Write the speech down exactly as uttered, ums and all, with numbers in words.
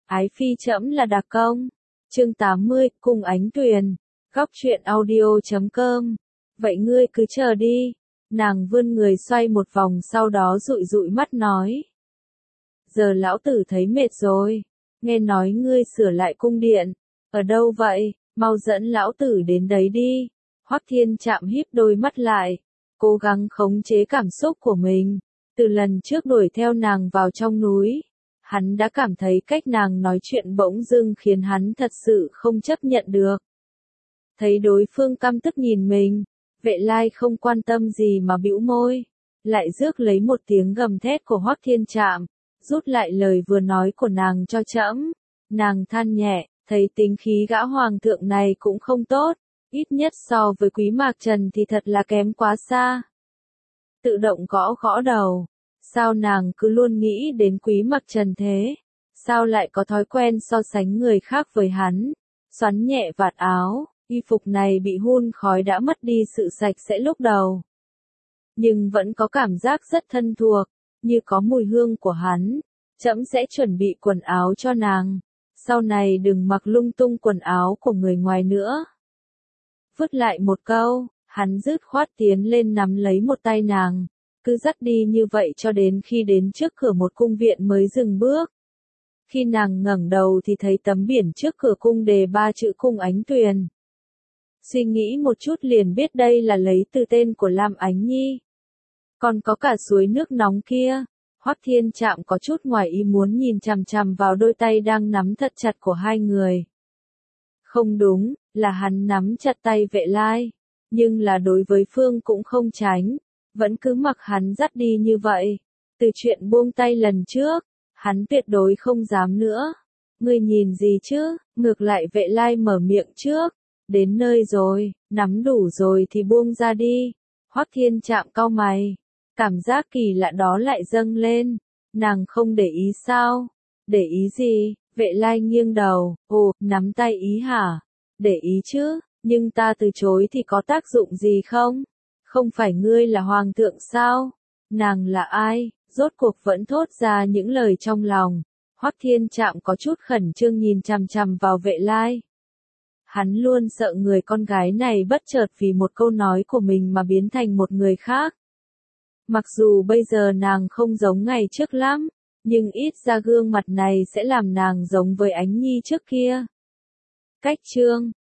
Ái phi trẫm là đặc công. Chương tám mươi, cùng ánh tuyền. Góc truyện audio chấm com. Vậy ngươi cứ chờ đi. Nàng vươn người xoay một vòng sau đó dụi dụi mắt nói. Giờ lão tử thấy mệt rồi. Nghe nói ngươi sửa lại cung điện. Ở đâu vậy? Mau dẫn lão tử đến đấy đi. Hoắc Thiên Trạm híp đôi mắt lại. Cố gắng khống chế cảm xúc của mình. Từ lần trước đuổi theo nàng vào trong núi. Hắn đã cảm thấy cách nàng nói chuyện bỗng dưng khiến hắn thật sự không chấp nhận được. Thấy đối phương căm tức nhìn mình, Vệ Lai không quan tâm gì mà bĩu môi, lại rước lấy một tiếng gầm thét của Hoắc Thiên Trạm, rút lại lời vừa nói của nàng cho trẫm. Nàng than nhẹ, thấy tính khí gã hoàng thượng này cũng không tốt, ít nhất so với Quý Mạc Trần thì thật là kém quá xa. Tự động gõ gõ đầu. Sao nàng cứ luôn nghĩ đến Quý Mặc Trần thế? Sao lại có thói quen so sánh người khác với hắn? Xoắn nhẹ vạt áo, y phục này bị hun khói đã mất đi sự sạch sẽ lúc đầu. Nhưng vẫn có cảm giác rất thân thuộc, như có mùi hương của hắn. Trẫm sẽ chuẩn bị quần áo cho nàng. Sau này đừng mặc lung tung quần áo của người ngoài nữa. Vứt lại một câu, hắn dứt khoát tiến lên nắm lấy một tay nàng. Cứ dắt đi như vậy cho đến khi đến trước cửa một cung viện mới dừng bước. Khi nàng ngẩng đầu thì thấy tấm biển trước cửa cung đề ba chữ cung ánh tuyền. Suy nghĩ một chút liền biết đây là lấy từ tên của Lam Ánh Nhi. Còn có cả suối nước nóng kia. Hoắc Thiên Trạm có chút ngoài ý muốn nhìn chằm chằm vào đôi tay đang nắm thật chặt của hai người. Không đúng, là hắn nắm chặt tay Vệ Lai. Nhưng là đối với Phương cũng không tránh. Vẫn cứ mặc hắn dắt đi như vậy. Từ chuyện buông tay lần trước, hắn tuyệt đối không dám nữa. Ngươi nhìn gì chứ? Ngược lại Vệ Lai mở miệng trước. Đến nơi rồi, nắm đủ rồi thì buông ra đi. Hoắc Thiên Trạm cau mày. Cảm giác kỳ lạ đó lại dâng lên. Nàng không để ý sao? Để ý gì? Vệ Lai nghiêng đầu. Ồ, nắm tay ý hả? Để ý chứ, nhưng ta từ chối thì có tác dụng gì không? Không phải ngươi là hoàng thượng sao? Nàng là ai? Rốt cuộc vẫn thốt ra những lời trong lòng. Hoắc Thiên Trạm có chút khẩn trương nhìn chằm chằm vào Vệ Lai. Hắn luôn sợ người con gái này bất chợt vì một câu nói của mình mà biến thành một người khác. Mặc dù bây giờ nàng không giống ngày trước lắm, nhưng ít ra gương mặt này sẽ làm nàng giống với Ánh Nhi trước kia. Cách chương